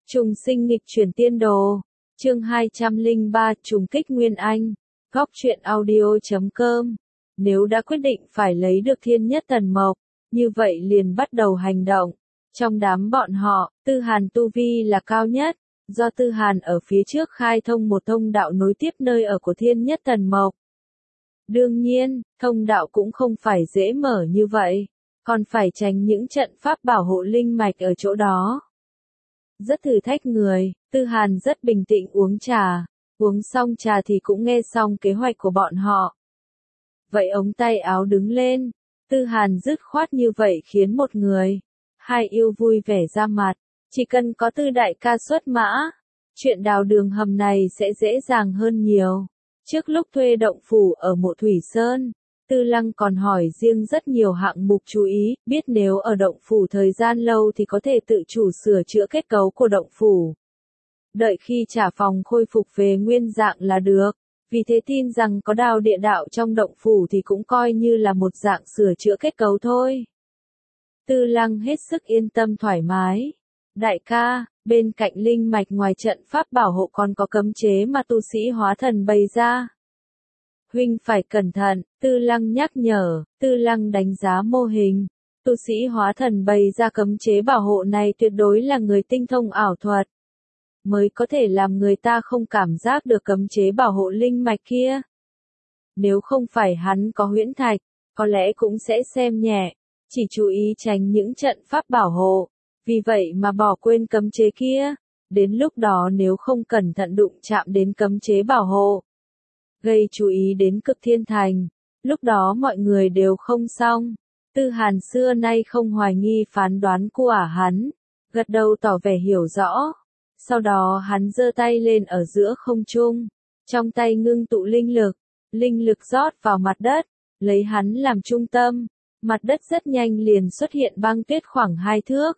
Trùng sinh nghịch chuyển tiên đồ. Chương 203 trùng kích Nguyên Anh. Góc truyện audio.com. Nếu đã quyết định phải lấy được thiên nhất tần mộc, như vậy liền bắt đầu hành động. Trong đám bọn họ, Tư Hàn tu vi là cao nhất, do Tư Hàn ở phía trước khai thông một thông đạo nối tiếp nơi ở của thiên nhất tần mộc. Đương nhiên, thông đạo cũng không phải dễ mở như vậy, còn phải tránh những trận pháp bảo hộ linh mạch ở chỗ đó. Rất thử thách người, Tư Hàn rất bình tĩnh uống trà, uống xong trà thì cũng nghe xong kế hoạch của bọn họ. Vậy ống tay áo đứng lên, Tư Hàn dứt khoát như vậy khiến một người, hai yêu vui vẻ ra mặt, chỉ cần có Tư đại ca xuất mã, chuyện đào đường hầm này sẽ dễ dàng hơn nhiều. Trước lúc thuê động phủ ở Mộ Thủy Sơn, Tư Lăng còn hỏi riêng rất nhiều hạng mục chú ý, biết nếu ở động phủ thời gian lâu thì có thể tự chủ sửa chữa kết cấu của động phủ. Đợi khi trả phòng khôi phục về nguyên dạng là được, vì thế tin rằng có đào địa đạo trong động phủ thì cũng coi như là một dạng sửa chữa kết cấu thôi. Tư Lăng hết sức yên tâm thoải mái. Đại ca, bên cạnh linh mạch ngoài trận pháp bảo hộ còn có cấm chế mà tu sĩ hóa thần bày ra. Huynh phải cẩn thận, Tư Lăng nhắc nhở. Tư Lăng đánh giá mô hình. Tu sĩ hóa thần bày ra cấm chế bảo hộ này tuyệt đối là người tinh thông ảo thuật, mới có thể làm người ta không cảm giác được cấm chế bảo hộ linh mạch kia. Nếu không phải hắn có huyễn thạch, có lẽ cũng sẽ xem nhẹ, chỉ chú ý tránh những trận pháp bảo hộ, vì vậy mà bỏ quên cấm chế kia. Đến lúc đó nếu không cẩn thận đụng chạm đến cấm chế bảo hộ, gây chú ý đến Cực Thiên Thành, lúc đó mọi người đều không xong. Tư Hàn xưa nay không hoài nghi phán đoán của hắn, gật đầu tỏ vẻ hiểu rõ. Sau đó hắn giơ tay lên ở giữa không trung, trong tay ngưng tụ linh lực rót vào mặt đất, lấy hắn làm trung tâm, mặt đất rất nhanh liền xuất hiện băng tuyết khoảng 2 thước.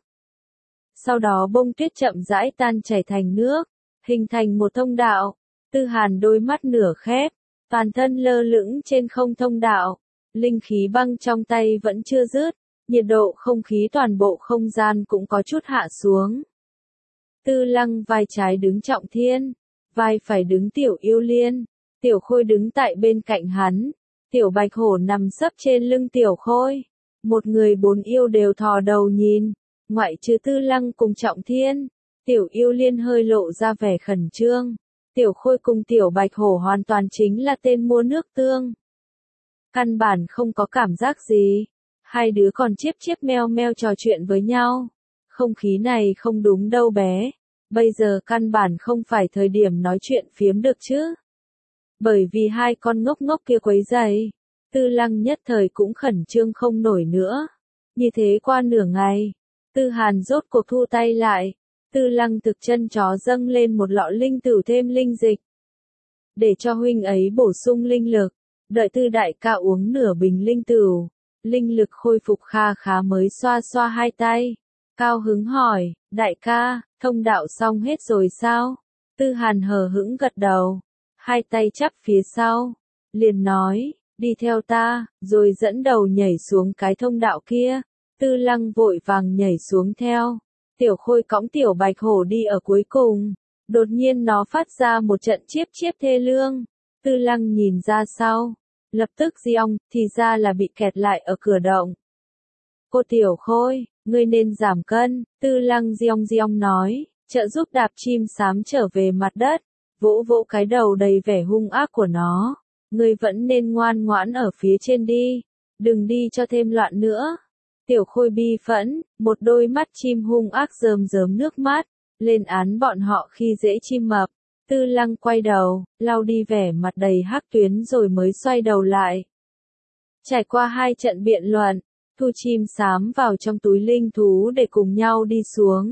Sau đó bông tuyết chậm rãi tan chảy thành nước, hình thành một thông đạo. Tư Hàn đôi mắt nửa khép, toàn thân lơ lửng trên không thông đạo, linh khí băng trong tay vẫn chưa dứt, nhiệt độ không khí toàn bộ không gian cũng có chút hạ xuống. Tư Lăng vai trái đứng Trọng Thiên, vai phải đứng Tiểu Yêu Liên, Tiểu Khôi đứng tại bên cạnh hắn, Tiểu Bạch Hổ nằm sấp trên lưng Tiểu Khôi. Một người 4 yêu đều thò đầu nhìn, ngoại trừ Tư Lăng cùng Trọng Thiên, Tiểu Yêu Liên hơi lộ ra vẻ khẩn trương. Tiểu Khôi cùng Tiểu Bạch Hổ hoàn toàn chính là tên mua nước tương. Căn bản không có cảm giác gì, hai đứa còn chiếp meo meo trò chuyện với nhau. Không khí này không đúng đâu bé, bây giờ căn bản không phải thời điểm nói chuyện phiếm được chứ. Bởi vì hai con ngốc ngốc kia quấy rầy, Tư Lăng nhất thời cũng khẩn trương không nổi nữa. Như thế qua nửa ngày, Tư Hàn rốt cuộc thu tay lại. Tư Lăng thực chân chó dâng lên một lọ linh tửu thêm linh dịch, để cho huynh ấy bổ sung linh lực. Đợi Tư đại ca uống nửa bình linh tửu, linh lực khôi phục kha khá mới xoa xoa hai tay, cao hứng hỏi, đại ca, thông đạo xong hết rồi sao? Tư Hàn hờ hững gật đầu, hai tay chắp phía sau, liền nói, đi theo ta, rồi dẫn đầu nhảy xuống cái thông đạo kia. Tư Lăng vội vàng nhảy xuống theo. Tiểu Khôi cõng Tiểu Bạch Hổ đi ở cuối cùng, đột nhiên nó phát ra một trận chiếp thê lương. Tư Lăng nhìn ra sau, lập tức giong, thì ra là bị kẹt lại ở cửa động. Cô Tiểu Khôi, ngươi nên giảm cân. Tư Lăng giong nói, trợ giúp đạp chim xám trở về mặt đất, vỗ vỗ cái đầu đầy vẻ hung ác của nó. Ngươi vẫn nên ngoan ngoãn ở phía trên đi, đừng đi cho thêm loạn nữa. Tiểu Khôi bi phẫn, một đôi mắt chim hung ác rơm rớm nước mắt, lên án bọn họ khi dễ chim mập. Tư Lăng quay đầu, lau đi vẻ mặt đầy hắc tuyến rồi mới xoay đầu lại. Trải qua 2 trận biện luận, thu chim xám vào trong túi linh thú để cùng nhau đi xuống.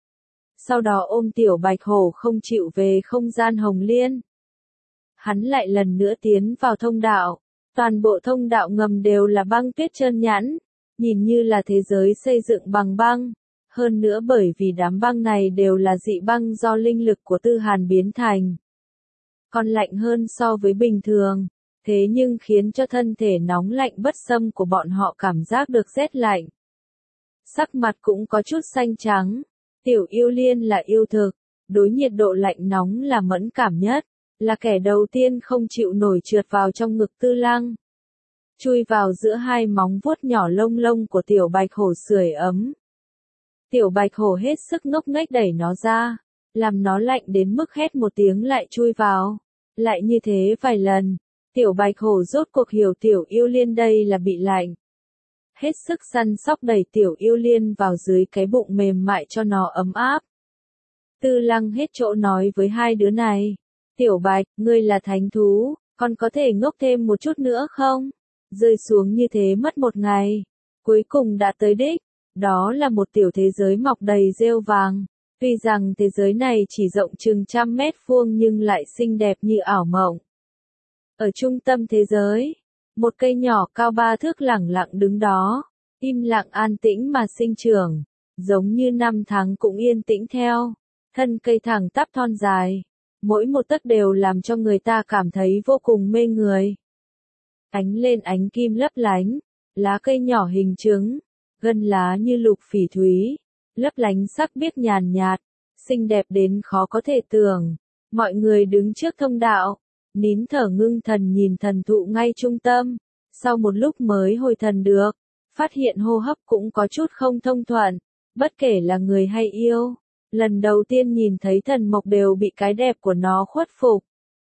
Sau đó ôm Tiểu Bạch Hổ không chịu về không gian Hồng Liên. Hắn lại lần nữa tiến vào thông đạo, toàn bộ thông đạo ngầm đều là băng tuyết trơn nhẵn. Nhìn như là thế giới xây dựng bằng băng, hơn nữa bởi vì đám băng này đều là dị băng do linh lực của Tư Hàn biến thành. Còn lạnh hơn so với bình thường, thế nhưng khiến cho thân thể nóng lạnh bất xâm của bọn họ cảm giác được rét lạnh. Sắc mặt cũng có chút xanh trắng, Tiểu yêu liên là yêu thực, đối nhiệt độ lạnh nóng là mẫn cảm nhất, là kẻ đầu tiên không chịu nổi trượt vào trong ngực Tư Lăng. Chui vào giữa hai móng vuốt nhỏ lông lông của tiểu bạch hổ sưởi ấm. Tiểu bạch hổ hết sức ngốc nghếch đẩy nó ra, làm nó lạnh đến mức hét một tiếng lại chui vào. Lại như thế vài lần, tiểu bạch hổ rốt cuộc hiểu tiểu yêu liên đây là bị lạnh. Hết sức săn sóc đẩy tiểu yêu liên vào dưới cái bụng mềm mại cho nó ấm áp. Tư Lăng hết chỗ nói với hai đứa này. Tiểu bạch, ngươi là thánh thú, con có thể ngốc thêm một chút nữa không? Rơi xuống như thế mất một ngày. Cuối cùng đã tới đích. Đó là một tiểu thế giới mọc đầy rêu vàng. Tuy rằng thế giới này chỉ rộng chừng 100 mét vuông nhưng lại xinh đẹp như ảo mộng. Ở trung tâm thế giới, một cây nhỏ cao 3 thước lẳng lặng đứng đó, im lặng an tĩnh mà sinh trưởng, giống như năm tháng cũng yên tĩnh theo. Thân cây thẳng tắp thon dài, mỗi một tấc đều làm cho người ta cảm thấy vô cùng mê người. Ánh lên ánh kim lấp lánh, lá cây nhỏ hình trứng, gân lá như lục phỉ thúy, lấp lánh sắc biếc nhàn nhạt, xinh đẹp đến khó có thể tưởng. Mọi người đứng trước thông đạo, nín thở ngưng thần nhìn thần thụ ngay trung tâm, sau một lúc mới hồi thần được, phát hiện hô hấp cũng có chút không thông thuận, bất kể là người hay yêu. Lần đầu tiên nhìn thấy thần mộc đều bị cái đẹp của nó khuất phục.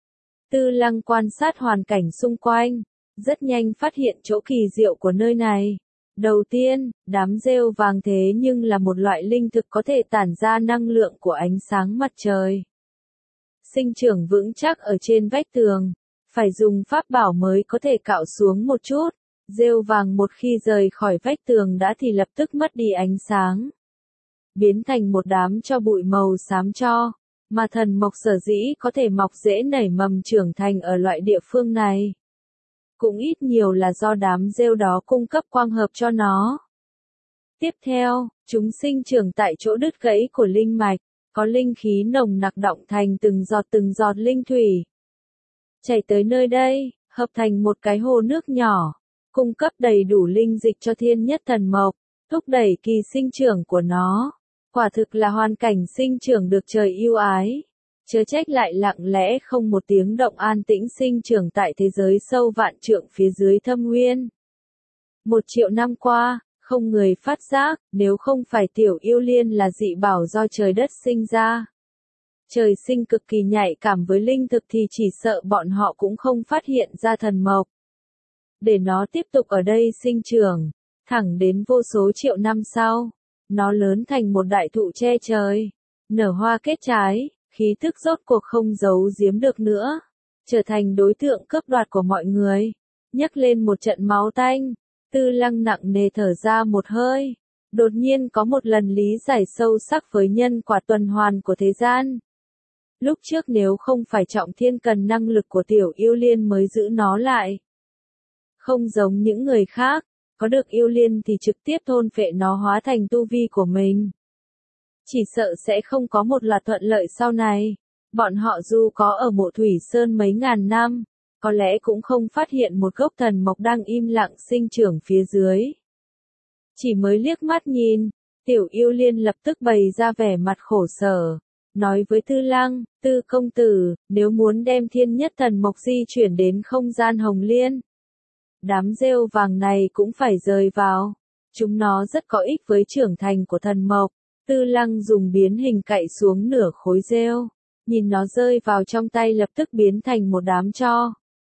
Tư Lăng quan sát hoàn cảnh xung quanh, rất nhanh phát hiện chỗ kỳ diệu của nơi này. Đầu tiên, đám rêu vàng thế nhưng là một loại linh thực có thể tản ra năng lượng của ánh sáng mặt trời. Sinh trưởng vững chắc ở trên vách tường, phải dùng pháp bảo mới có thể cạo xuống một chút. Rêu vàng một khi rời khỏi vách tường đã thì lập tức mất đi ánh sáng, biến thành một đám tro bụi màu xám tro, mà thần mộc sở dĩ có thể mọc rễ nảy mầm trưởng thành ở loại địa phương này. Cũng ít nhiều là do đám rêu đó cung cấp quang hợp cho nó. Tiếp theo, chúng sinh trưởng tại chỗ đứt gãy của linh mạch, có linh khí nồng nặc đọng thành từng giọt linh thủy. Chảy tới nơi đây, hợp thành một cái hồ nước nhỏ, cung cấp đầy đủ linh dịch cho thiên nhất thần mộc, thúc đẩy kỳ sinh trưởng của nó. Quả thực là hoàn cảnh sinh trưởng được trời yêu ái. Chớ trách lại lặng lẽ không một tiếng động an tĩnh sinh trưởng tại thế giới sâu vạn trượng phía dưới thâm nguyên. 1 triệu năm qua, không người phát giác, nếu không phải tiểu yêu liên là dị bảo do trời đất sinh ra. Trời sinh cực kỳ nhạy cảm với linh thực thì chỉ sợ bọn họ cũng không phát hiện ra thần mộc. Để nó tiếp tục ở đây sinh trưởng, thẳng đến vô số triệu năm sau, nó lớn thành một đại thụ che trời, nở hoa kết trái, khí tức rốt cuộc không giấu giếm được nữa, trở thành đối tượng cướp đoạt của mọi người. Nhấc lên một trận máu tanh, Tư Lăng nặng nề thở ra một hơi, đột nhiên có một lần lý giải sâu sắc với nhân quả tuần hoàn của thế gian. Lúc trước nếu không phải Trọng Thiên cần năng lực của tiểu yêu liên mới giữ nó lại. Không giống những người khác, có được yêu liên thì trực tiếp thôn phệ nó hóa thành tu vi của mình. Chỉ sợ sẽ không có một loạt thuận lợi sau này. Bọn họ dù có ở Mộ Thủy Sơn mấy ngàn năm, có lẽ cũng không phát hiện một gốc thần mộc đang im lặng sinh trưởng phía dưới. Chỉ mới liếc mắt nhìn, tiểu yêu liên lập tức bày ra vẻ mặt khổ sở, nói với Tư Lăng, Tư công tử, nếu muốn đem thiên nhất thần mộc di chuyển đến không gian hồng liên, đám rêu vàng này cũng phải rời vào. Chúng nó rất có ích với trưởng thành của thần mộc. Tư Lăng dùng biến hình cậy xuống nửa khối rêu, nhìn nó rơi vào trong tay lập tức biến thành một đám tro.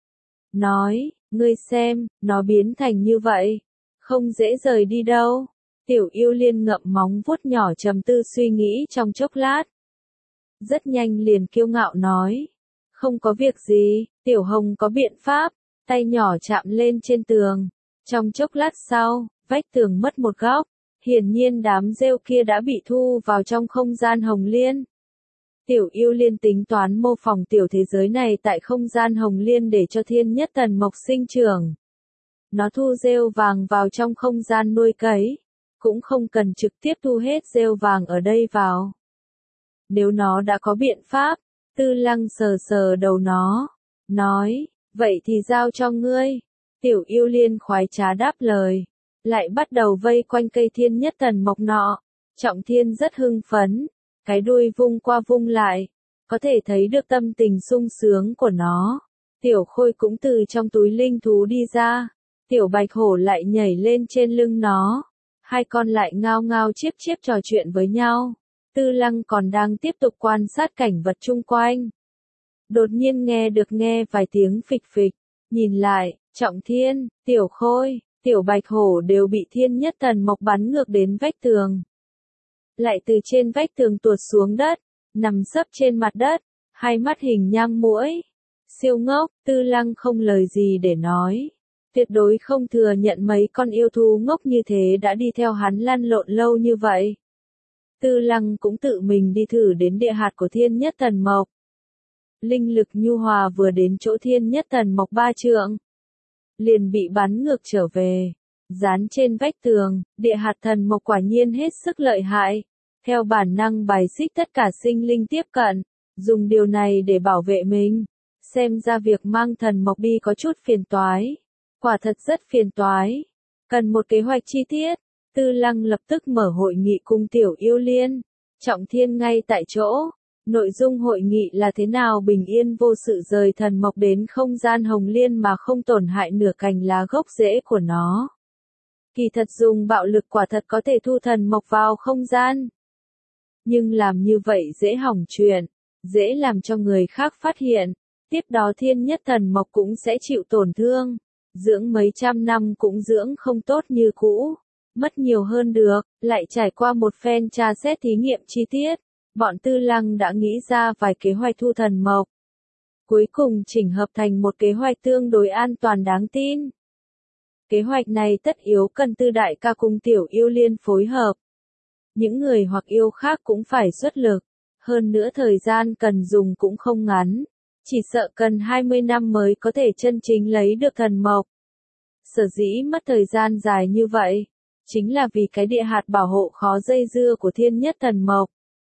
Nói, ngươi xem, nó biến thành như vậy, không dễ rời đi đâu. Tiểu yêu liên ngậm móng vuốt nhỏ trầm tư suy nghĩ trong chốc lát. Rất nhanh liền kiêu ngạo nói, không có việc gì, tiểu hồng có biện pháp, tay nhỏ chạm lên trên tường. Trong chốc lát sau, vách tường mất một góc. Hiển nhiên đám rêu kia đã bị thu vào trong không gian hồng liên. Tiểu yêu liên tính toán mô phỏng tiểu thế giới này tại không gian hồng liên để cho thiên nhất thần mộc sinh trưởng. Nó thu rêu vàng vào trong không gian nuôi cấy, cũng không cần trực tiếp thu hết rêu vàng ở đây vào. Nếu nó đã có biện pháp, Tư Lăng sờ sờ đầu nó, nói, vậy thì giao cho ngươi. Tiểu yêu liên khoái trá đáp lời. Lại bắt đầu vây quanh cây thiên nhất thần mộc nọ, Trọng Thiên rất hưng phấn, cái đuôi vung qua vung lại, có thể thấy được tâm tình sung sướng của nó. Tiểu Khôi cũng từ trong túi linh thú đi ra, Tiểu Bạch Hổ lại nhảy lên trên lưng nó. Hai con lại ngao ngao chiếp chiếp trò chuyện với nhau. Tư Lăng còn đang tiếp tục quan sát cảnh vật chung quanh. Đột nhiên nghe vài tiếng phịch phịch, nhìn lại, Trọng Thiên, Tiểu Khôi, Tiểu Bạch Hổ đều bị Thiên Nhất Thần Mộc bắn ngược đến vách tường. Lại từ trên vách tường tuột xuống đất, nằm sấp trên mặt đất, hai mắt hình nhang muỗi. Siêu ngốc, Tư Lăng không lời gì để nói. Tuyệt đối không thừa nhận mấy con yêu thú ngốc như thế đã đi theo hắn lăn lộn lâu như vậy. Tư Lăng cũng tự mình đi thử đến địa hạt của Thiên Nhất Thần Mộc. Linh lực nhu hòa vừa đến chỗ Thiên Nhất Thần Mộc 3 trượng, liền bị bắn ngược trở về. Dán trên vách tường, địa hạt thần mộc quả nhiên hết sức lợi hại. Theo bản năng bài xích tất cả sinh linh tiếp cận, dùng điều này để bảo vệ mình. Xem ra việc mang thần mộc đi có chút phiền toái. Quả thật rất phiền toái. Cần một kế hoạch chi tiết. Tư Lăng lập tức mở hội nghị cùng Tiểu Yêu Liên. Trọng Thiên ngay tại chỗ. Nội dung hội nghị là thế nào bình yên vô sự rời thần mộc đến không gian hồng liên mà không tổn hại nửa cành lá gốc rễ của nó. Kỳ thật dùng bạo lực quả thật có thể thu thần mộc vào không gian. Nhưng làm như vậy dễ hỏng chuyện, dễ làm cho người khác phát hiện. Tiếp đó Thiên Nhất Thần Mộc cũng sẽ chịu tổn thương. Dưỡng mấy trăm năm cũng dưỡng không tốt như cũ. Mất nhiều hơn được, lại trải qua một phen tra xét thí nghiệm chi tiết. Bọn Tư Lăng đã nghĩ ra vài kế hoạch thu thần mộc. Cuối cùng chỉnh hợp thành một kế hoạch tương đối an toàn đáng tin. Kế hoạch này tất yếu cần Tư Đại ca cùng Tiểu Yêu Liên phối hợp. Những người hoặc yêu khác cũng phải xuất lực. Hơn nữa thời gian cần dùng cũng không ngắn. Chỉ sợ cần 20 năm mới có thể chân chính lấy được thần mộc. Sở dĩ mất thời gian dài như vậy, chính là vì cái địa hạt bảo hộ khó dây dưa của Thiên Nhất Thần Mộc.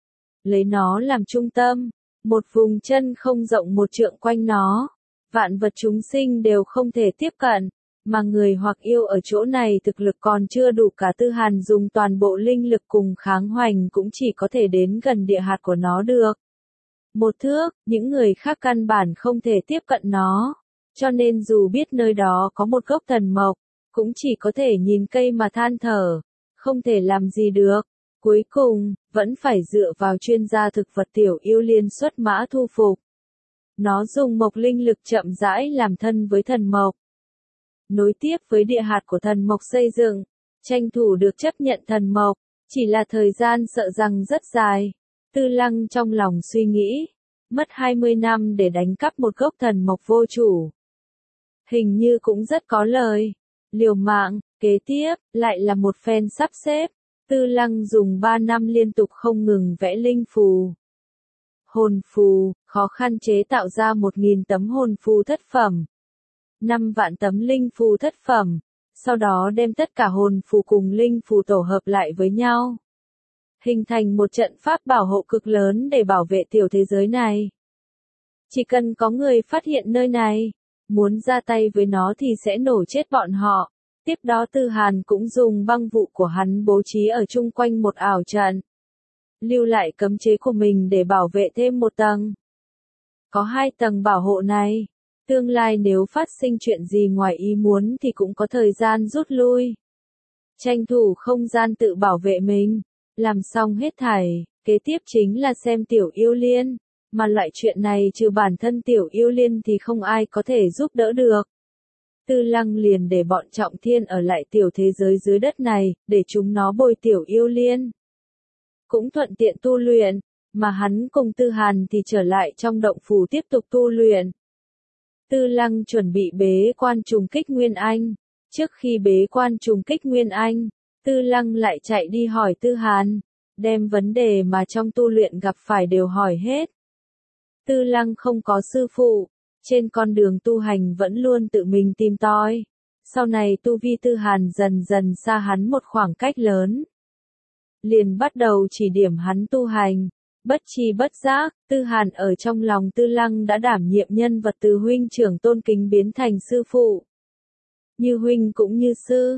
Lấy nó làm trung tâm, một vùng chân không rộng một trượng quanh nó, vạn vật chúng sinh đều không thể tiếp cận, mà người hoặc yêu ở chỗ này thực lực còn chưa đủ cả Tư Hàn dùng toàn bộ linh lực cùng kháng hoành cũng chỉ có thể đến gần địa hạt của nó được. Một thước, những người khác căn bản không thể tiếp cận nó, cho nên dù biết nơi đó có một gốc thần mộc, cũng chỉ có thể nhìn cây mà than thở, không thể làm gì được. Cuối cùng, vẫn phải dựa vào chuyên gia thực vật Tiểu Yêu Liên xuất mã thu phục. Nó dùng mộc linh lực chậm rãi làm thân với thần mộc. Nối tiếp với địa hạt của thần mộc xây dựng, tranh thủ được chấp nhận thần mộc, chỉ là thời gian sợ rằng rất dài. Tư Lăng trong lòng suy nghĩ, mất 20 năm để đánh cắp một gốc thần mộc vô chủ. Hình như cũng rất có lời. Liều mạng, kế tiếp, lại là một phen sắp xếp. Tư Lăng dùng 3 năm liên tục không ngừng vẽ linh phù. Hồn phù, khó khăn chế tạo ra 1.000 tấm hồn phù thất phẩm. 5 vạn tấm linh phù thất phẩm. Sau đó đem tất cả hồn phù cùng linh phù tổ hợp lại với nhau. Hình thành một trận pháp bảo hộ cực lớn để bảo vệ tiểu thế giới này. Chỉ cần có người phát hiện nơi này, muốn ra tay với nó thì sẽ nổ chết bọn họ. Tiếp đó Tư Hàn cũng dùng băng vụ của hắn bố trí ở chung quanh một ảo trận. Lưu lại cấm chế của mình để bảo vệ thêm một tầng. Có 2 tầng bảo hộ này. Tương lai nếu phát sinh chuyện gì ngoài ý muốn thì cũng có thời gian rút lui. Tranh thủ không gian tự bảo vệ mình. Làm xong hết thảy, kế tiếp chính là xem Tiểu Yêu Liên. Mà loại chuyện này trừ bản thân Tiểu Yêu Liên thì không ai có thể giúp đỡ được. Tư Lăng liền để bọn Trọng Thiên ở lại tiểu thế giới dưới đất này, để chúng nó bồi Tiểu Yêu Liên. Cũng thuận tiện tu luyện, mà hắn cùng Tư Hàn thì trở lại trong động phủ tiếp tục tu luyện. Tư Lăng chuẩn bị bế quan trùng kích Nguyên Anh. Trước khi bế quan trùng kích Nguyên Anh, Tư Lăng lại chạy đi hỏi Tư Hàn, đem vấn đề mà trong tu luyện gặp phải đều hỏi hết. Tư Lăng không có sư phụ. Trên con đường tu hành vẫn luôn tự mình tìm tòi. Sau này tu vi Tư Hàn dần dần xa hắn một khoảng cách lớn. Liền bắt đầu chỉ điểm hắn tu hành. Bất tri bất giác, Tư Hàn ở trong lòng Tư Lăng đã đảm nhiệm nhân vật từ huynh trưởng tôn kính biến thành sư phụ. Như huynh cũng như sư.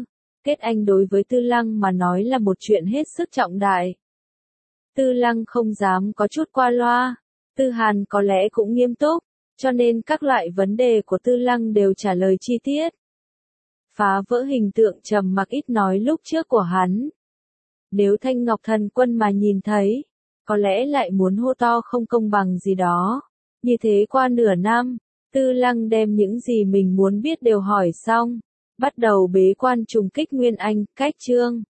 Kết anh đối với Tư Lăng mà nói là một chuyện hết sức trọng đại. Tư Lăng không dám có chút qua loa. Tư Hàn có lẽ cũng nghiêm túc, cho nên các loại vấn đề của Tư Lăng đều trả lời chi tiết. Phá vỡ hình tượng trầm mặc ít nói lúc trước của hắn. Nếu Thanh Ngọc Thần Quân mà nhìn thấy, có lẽ lại muốn hô to không công bằng gì đó. Như thế qua nửa năm, Tư Lăng đem những gì mình muốn biết đều hỏi xong, bắt đầu bế quan trùng kích Nguyên Anh, cách chương.